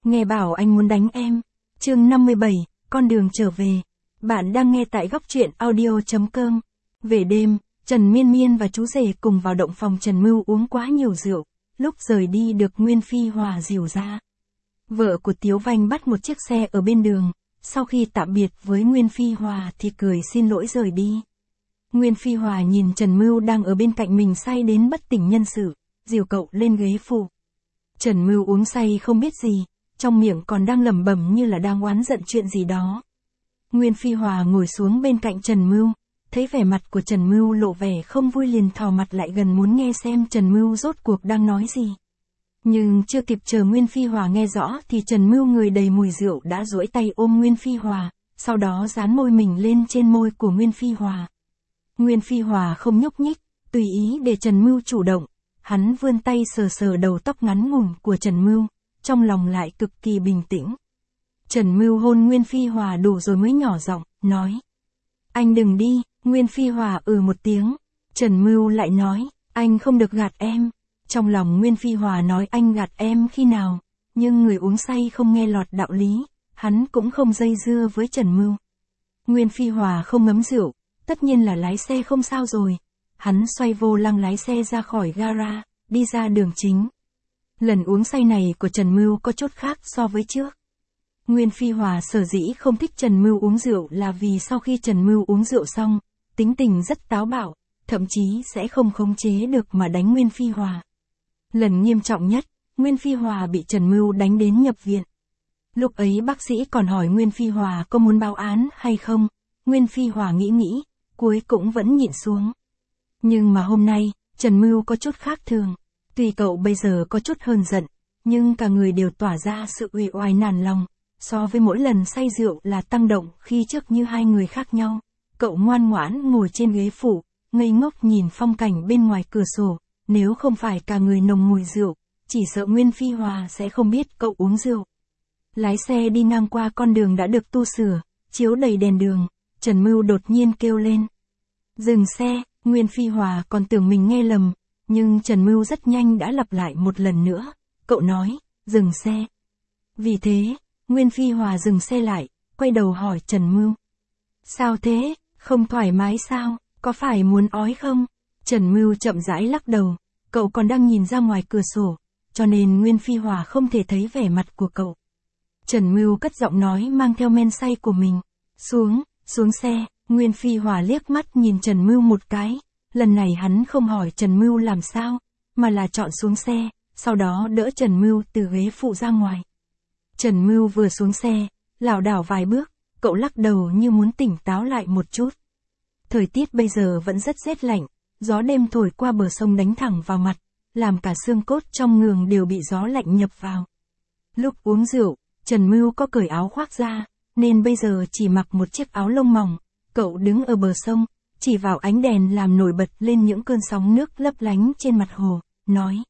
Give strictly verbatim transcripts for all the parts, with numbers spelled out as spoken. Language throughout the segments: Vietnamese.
Nghe bảo anh muốn đánh em. Chương năm mươi bảy, con đường trở về. Bạn đang nghe tại góc truyện audio chấm com. Về đêm, Trần Miên Miên và chú rể cùng vào động phòng Trần Mưu uống quá nhiều rượu, lúc rời đi được Nguyên Phi Hòa dìu ra. Vợ của Tiếu Vanh bắt một chiếc xe ở bên đường, sau khi tạm biệt với Nguyên Phi Hòa thì cười xin lỗi rời đi. Nguyên Phi Hòa nhìn Trần Mưu đang ở bên cạnh mình say đến bất tỉnh nhân sự, dìu cậu lên ghế phụ. Trần Mưu uống say không biết gì, trong miệng còn đang lẩm bẩm như là đang oán giận chuyện gì đó. Nguyên Phi Hòa ngồi xuống bên cạnh Trần Mưu, thấy vẻ mặt của Trần Mưu lộ vẻ không vui liền thò mặt lại gần muốn nghe xem Trần Mưu rốt cuộc đang nói gì. Nhưng chưa kịp chờ Nguyên Phi Hòa nghe rõ thì Trần Mưu người đầy mùi rượu đã duỗi tay ôm Nguyên Phi Hòa, sau đó dán môi mình lên trên môi của Nguyên Phi Hòa. Nguyên Phi Hòa không nhúc nhích, tùy ý để Trần Mưu chủ động, hắn vươn tay sờ sờ đầu tóc ngắn ngủn của Trần Mưu, trong lòng lại cực kỳ bình tĩnh. Trần Mưu hôn Nguyên Phi Hòa đủ rồi mới nhỏ giọng, nói. Anh đừng đi, Nguyên Phi Hòa ừ một tiếng. Trần Mưu lại nói, anh không được gạt em. Trong lòng Nguyên Phi Hòa nói anh gạt em khi nào, nhưng người uống say không nghe lọt đạo lý, hắn cũng không dây dưa với Trần Mưu. Nguyên Phi Hòa không ngấm rượu, tất nhiên là lái xe không sao rồi. Hắn xoay vô lăng lái xe ra khỏi gara, đi ra đường chính. Lần uống say này của Trần Mưu có chút khác so với trước. Nguyên Phi Hòa sở dĩ không thích Trần Mưu uống rượu là vì sau khi Trần Mưu uống rượu xong, tính tình rất táo bạo, thậm chí sẽ không khống chế được mà đánh Nguyên Phi Hòa. Lần nghiêm trọng nhất, Nguyên Phi Hòa bị Trần Mưu đánh đến nhập viện. Lúc ấy bác sĩ còn hỏi Nguyên Phi Hòa có muốn báo án hay không, Nguyên Phi Hòa nghĩ nghĩ, cuối cũng vẫn nhịn xuống. Nhưng mà hôm nay, Trần Mưu có chút khác thường. Tuy cậu bây giờ có chút hơn giận, nhưng cả người đều tỏa ra sự uể oải nản lòng, so với mỗi lần say rượu là tăng động khi trước như hai người khác nhau. Cậu ngoan ngoãn ngồi trên ghế phụ, ngây ngốc nhìn phong cảnh bên ngoài cửa sổ, nếu không phải cả người nồng mùi rượu, chỉ sợ Nguyên Phi Hòa sẽ không biết cậu uống rượu. Lái xe đi ngang qua con đường đã được tu sửa, chiếu đầy đèn đường, Trần Mưu đột nhiên kêu lên. Dừng xe, Nguyên Phi Hòa còn tưởng mình nghe lầm. Nhưng Trần Mưu rất nhanh đã lặp lại một lần nữa, cậu nói, dừng xe. Vì thế, Nguyên Phi Hòa dừng xe lại, quay đầu hỏi Trần Mưu. Sao thế, không thoải mái sao, có phải muốn ói không? Trần Mưu chậm rãi lắc đầu, cậu còn đang nhìn ra ngoài cửa sổ, cho nên Nguyên Phi Hòa không thể thấy vẻ mặt của cậu. Trần Mưu cất giọng nói mang theo men say của mình, xuống, xuống xe, Nguyên Phi Hòa liếc mắt nhìn Trần Mưu một cái. Lần này hắn không hỏi Trần Mưu làm sao, mà là chọn xuống xe, sau đó đỡ Trần Mưu từ ghế phụ ra ngoài. Trần Mưu vừa xuống xe, lảo đảo vài bước, cậu lắc đầu như muốn tỉnh táo lại một chút. Thời tiết bây giờ vẫn rất rét lạnh, gió đêm thổi qua bờ sông đánh thẳng vào mặt, làm cả xương cốt trong ngường đều bị gió lạnh nhập vào. Lúc uống rượu, Trần Mưu có cởi áo khoác ra, nên bây giờ chỉ mặc một chiếc áo lông mỏng, cậu đứng ở bờ sông, chỉ vào ánh đèn làm nổi bật lên những cơn sóng nước lấp lánh trên mặt hồ, nói.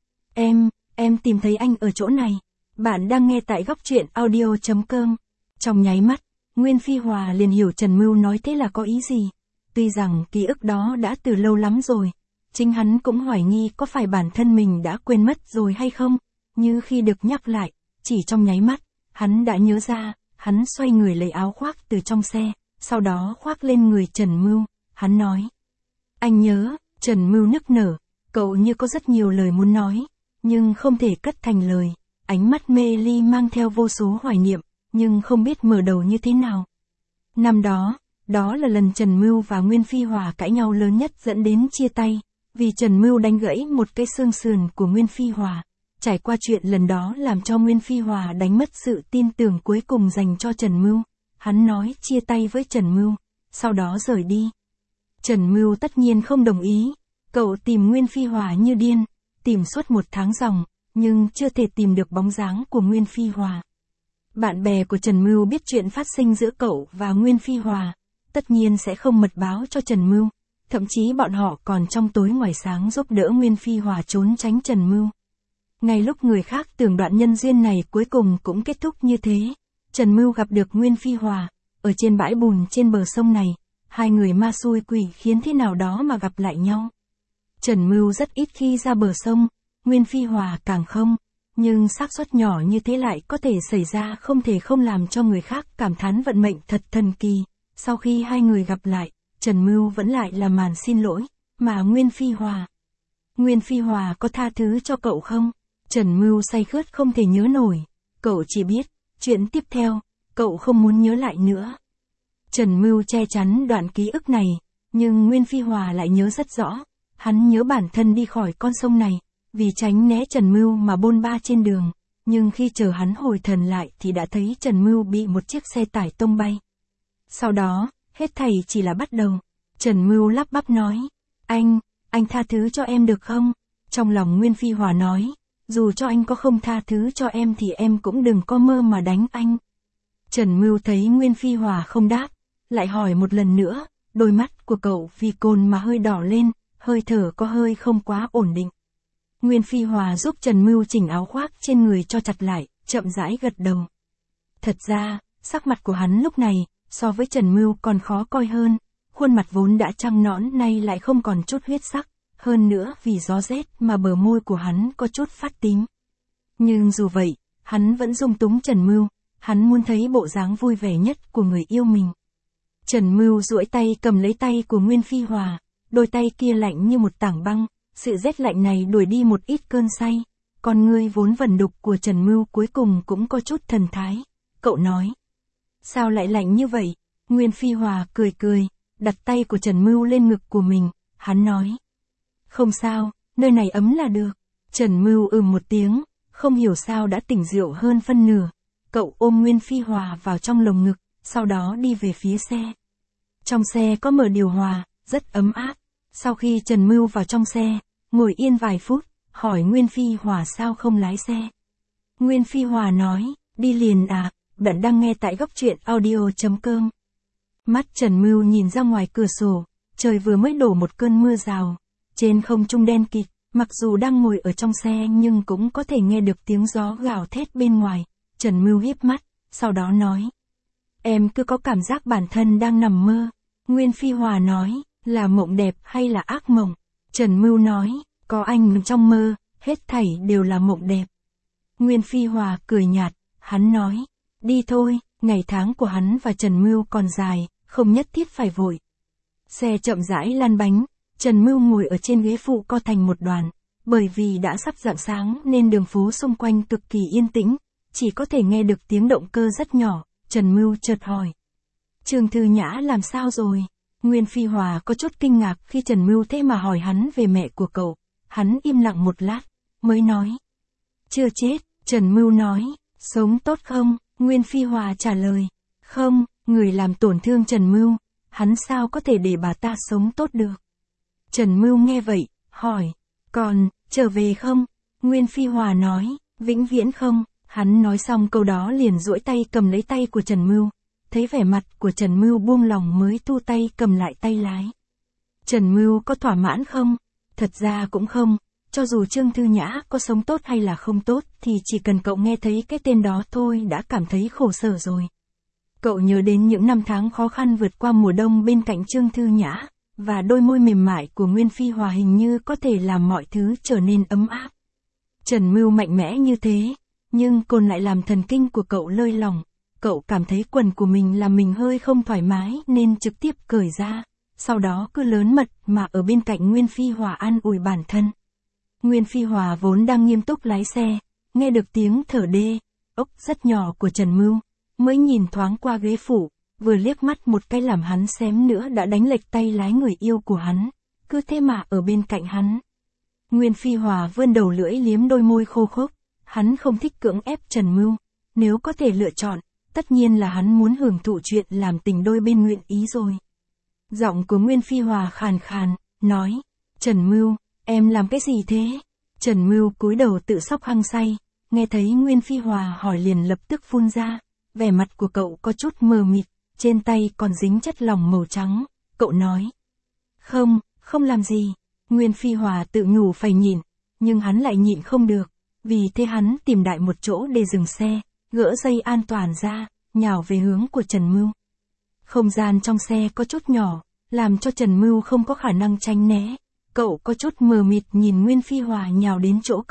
Em, em tìm thấy anh ở chỗ này. Bạn đang nghe tại góc truyện audio chấm com. Trong nháy mắt, Nguyên Phi Hòa liền hiểu Trần Mưu nói thế là có ý gì. Tuy rằng ký ức đó đã từ lâu lắm rồi, chính hắn cũng hoài nghi có phải bản thân mình đã quên mất rồi hay không, như khi được nhắc lại, chỉ trong nháy mắt, hắn đã nhớ ra, hắn xoay người lấy áo khoác từ trong xe, sau đó khoác lên người Trần Mưu. Hắn nói. Anh nhớ, Trần Mưu nức nở, cậu như có rất nhiều lời muốn nói, nhưng không thể cất thành lời, ánh mắt mê ly mang theo vô số hoài niệm, nhưng không biết mở đầu như thế nào. Năm đó, đó là lần Trần Mưu và Nguyên Phi Hòa cãi nhau lớn nhất dẫn đến chia tay, vì Trần Mưu đánh gãy một cái xương sườn của Nguyên Phi Hòa. Trải qua chuyện lần đó làm cho Nguyên Phi Hòa đánh mất sự tin tưởng cuối cùng dành cho Trần Mưu, hắn nói chia tay với Trần Mưu, sau đó rời đi. Trần Mưu tất nhiên không đồng ý, cậu tìm Nguyên Phi Hòa như điên, tìm suốt một tháng ròng, nhưng chưa thể tìm được bóng dáng của Nguyên Phi Hòa. Bạn bè của Trần Mưu biết chuyện phát sinh giữa cậu và Nguyên Phi Hòa, tất nhiên sẽ không mật báo cho Trần Mưu, thậm chí bọn họ còn trong tối ngoài sáng giúp đỡ Nguyên Phi Hòa trốn tránh Trần Mưu. Ngay lúc người khác tưởng đoạn nhân duyên này cuối cùng cũng kết thúc như thế, Trần Mưu gặp được Nguyên Phi Hòa, ở trên bãi bùn trên bờ sông này. Hai người ma xui quỷ khiến thế nào đó mà gặp lại nhau. Trần Mưu rất ít khi ra bờ sông, Nguyên Phi Hòa càng không. Nhưng xác suất nhỏ như thế lại có thể xảy ra, không thể không làm cho người khác cảm thán vận mệnh thật thần kỳ. Sau khi hai người gặp lại, Trần Mưu vẫn lại là màn xin lỗi, mà Nguyên Phi Hòa. Nguyên Phi Hòa có tha thứ cho cậu không? Trần Mưu say khướt không thể nhớ nổi, cậu chỉ biết, chuyện tiếp theo, cậu không muốn nhớ lại nữa. Trần Mưu che chắn đoạn ký ức này, nhưng Nguyên Phi Hòa lại nhớ rất rõ, hắn nhớ bản thân đi khỏi con sông này, vì tránh né Trần Mưu mà bôn ba trên đường, nhưng khi chờ hắn hồi thần lại thì đã thấy Trần Mưu bị một chiếc xe tải tông bay. Sau đó, hết thảy chỉ là bắt đầu. Trần Mưu lắp bắp nói, anh, anh tha thứ cho em được không? Trong lòng Nguyên Phi Hòa nói, dù cho anh có không tha thứ cho em thì em cũng đừng có mơ mà đánh anh. Trần Mưu thấy Nguyên Phi Hòa không đáp, lại hỏi một lần nữa, đôi mắt của cậu vì cồn mà hơi đỏ lên, hơi thở có hơi không quá ổn định. Nguyên Phi Hòa giúp Trần Mưu chỉnh áo khoác trên người cho chặt lại, chậm rãi gật đầu. Thật ra, sắc mặt của hắn lúc này, so với Trần Mưu còn khó coi hơn, khuôn mặt vốn đã trắng nõn nay lại không còn chút huyết sắc, hơn nữa vì gió rét mà bờ môi của hắn có chút phát tím. Nhưng dù vậy, hắn vẫn dung túng Trần Mưu, hắn muốn thấy bộ dáng vui vẻ nhất của người yêu mình. Trần Mưu duỗi tay cầm lấy tay của Nguyên Phi Hòa, đôi tay kia lạnh như một tảng băng, sự rét lạnh này đuổi đi một ít cơn say, con ngươi vốn vẩn đục của Trần Mưu cuối cùng cũng có chút thần thái. Cậu nói, sao lại lạnh như vậy? Nguyên Phi Hòa cười cười, đặt tay của Trần Mưu lên ngực của mình, hắn nói, không sao, nơi này ấm là được. Trần Mưu ừm một tiếng, không hiểu sao đã tỉnh rượu hơn phân nửa. Cậu ôm Nguyên Phi Hòa vào trong lồng ngực, sau đó đi về phía xe. Trong xe có mở điều hòa, rất ấm áp. Sau khi Trần Mưu vào trong xe, ngồi yên vài phút, hỏi Nguyên Phi Hòa sao không lái xe. Nguyên Phi Hòa nói, đi liền à, bạn đang nghe tại góc truyện audio chấm com. Mắt Trần Mưu nhìn ra ngoài cửa sổ, trời vừa mới đổ một cơn mưa rào. Trên không trung đen kịt, mặc dù đang ngồi ở trong xe nhưng cũng có thể nghe được tiếng gió gào thét bên ngoài. Trần Mưu híp mắt, sau đó nói, em cứ có cảm giác bản thân đang nằm mơ. Nguyên Phi Hòa nói, là mộng đẹp hay là ác mộng? Trần Mưu nói, có anh trong mơ, hết thảy đều là mộng đẹp. Nguyên Phi Hòa cười nhạt, hắn nói, đi thôi, ngày tháng của hắn và Trần Mưu còn dài, không nhất thiết phải vội. Xe chậm rãi lăn bánh, Trần Mưu ngồi ở trên ghế phụ co thành một đoàn, bởi vì đã sắp rạng sáng nên đường phố xung quanh cực kỳ yên tĩnh, chỉ có thể nghe được tiếng động cơ rất nhỏ. Trần Mưu chợt hỏi, Trương Thư Nhã làm sao rồi? Nguyên Phi Hòa có chút kinh ngạc khi Trần Mưu thế mà hỏi hắn về mẹ của cậu. Hắn im lặng một lát, mới nói, chưa chết. Trần Mưu nói, sống tốt không? Nguyên Phi Hòa trả lời, không, người làm tổn thương Trần Mưu, hắn sao có thể để bà ta sống tốt được? Trần Mưu nghe vậy, hỏi, còn, trở về không? Nguyên Phi Hòa nói, vĩnh viễn không. Hắn nói xong câu đó liền duỗi tay cầm lấy tay của Trần Mưu, thấy vẻ mặt của Trần Mưu buông lòng mới thu tay cầm lại tay lái. Trần Mưu có thỏa mãn không? Thật ra cũng không, cho dù Trương Thư Nhã có sống tốt hay là không tốt thì chỉ cần cậu nghe thấy cái tên đó thôi đã cảm thấy khổ sở rồi. Cậu nhớ đến những năm tháng khó khăn vượt qua mùa đông bên cạnh Trương Thư Nhã, và đôi môi mềm mại của Nguyên Phi Hòa hình như có thể làm mọi thứ trở nên ấm áp. Trần Mưu mạnh mẽ như thế, nhưng cồn lại làm thần kinh của cậu lơi lỏng. Cậu cảm thấy quần của mình làm mình hơi không thoải mái nên trực tiếp cởi ra, sau đó cứ lớn mật mà ở bên cạnh Nguyên Phi Hòa an ủi bản thân. Nguyên Phi Hòa vốn đang nghiêm túc lái xe, nghe được tiếng thở đê, ốc rất nhỏ của Trần Mưu, mới nhìn thoáng qua ghế phụ, vừa liếc mắt một cái làm hắn xém nữa đã đánh lệch tay lái người yêu của hắn, cứ thế mà ở bên cạnh hắn. Nguyên Phi Hòa vươn đầu lưỡi liếm đôi môi khô khốc, hắn không thích cưỡng ép Trần Mưu, nếu có thể lựa chọn, tất nhiên là hắn muốn hưởng thụ chuyện làm tình đôi bên nguyện ý rồi. Giọng của Nguyên Phi Hòa khàn khàn, nói, Trần Mưu, em làm cái gì thế? Trần Mưu cúi đầu tự sóc hăng say, nghe thấy Nguyên Phi Hòa hỏi liền lập tức phun ra, vẻ mặt của cậu có chút mờ mịt, trên tay còn dính chất lỏng màu trắng, cậu nói, không, không làm gì. Nguyên Phi Hòa tự nhủ phải nhịn, nhưng hắn lại nhịn không được, vì thế hắn tìm đại một chỗ để dừng xe, gỡ dây an toàn ra, nhào về hướng của Trần Mưu. Không gian trong xe có chút nhỏ, làm cho Trần Mưu không có khả năng tránh né. Cậu có chút mờ mịt nhìn Nguyên Phi Hòa nhào đến chỗ cậu,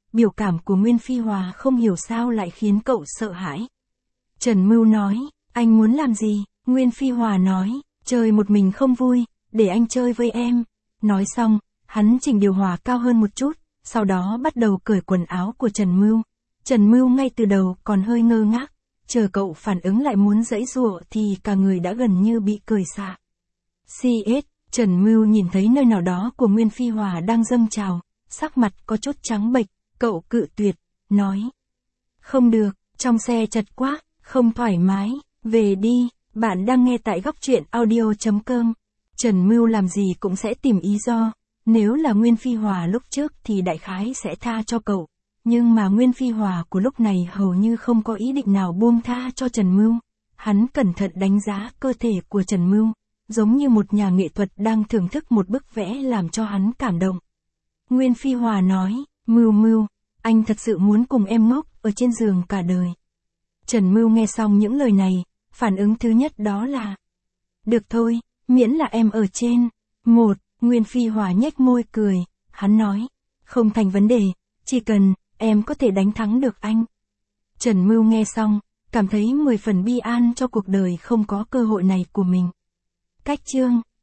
biểu cảm của Nguyên Phi Hòa không hiểu sao lại khiến cậu sợ hãi. Trần Mưu nói, anh muốn làm gì? Nguyên Phi Hòa nói, chơi một mình không vui, để anh chơi với em. Nói xong, hắn chỉnh điều hòa cao hơn một chút, sau đó bắt đầu cởi quần áo của Trần Mưu. Trần Mưu ngay từ đầu còn hơi ngơ ngác, chờ cậu phản ứng lại muốn giãy giụa thì cả người đã gần như bị cởi xả. xê ét, Trần Mưu nhìn thấy nơi nào đó của Nguyên Phi Hòa đang dâng trào, sắc mặt có chút trắng bệch, cậu cự tuyệt, nói. Không được, trong xe chật quá, không thoải mái, về đi, bạn đang nghe tại góc truyện audio chấm com. Trần Mưu làm gì cũng sẽ tìm ý do, nếu là Nguyên Phi Hòa lúc trước thì đại khái sẽ tha cho cậu, nhưng mà Nguyên Phi Hòa của lúc này hầu như không có ý định nào buông tha cho Trần Mưu. Hắn cẩn thận đánh giá cơ thể của Trần Mưu, giống như một nhà nghệ thuật đang thưởng thức một bức vẽ làm cho hắn cảm động. Nguyên Phi Hòa nói, Mưu Mưu, anh thật sự muốn cùng em ngốc ở trên giường cả đời. Trần Mưu nghe xong những lời này, phản ứng thứ nhất đó là, được thôi, miễn là em ở trên. Một, Nguyên Phi Hòa nhếch môi cười, hắn nói, không thành vấn đề, chỉ cần em có thể đánh thắng được anh. Trần Mưu nghe xong, cảm thấy mười phần bi an cho cuộc đời không có cơ hội này của mình. Cách chương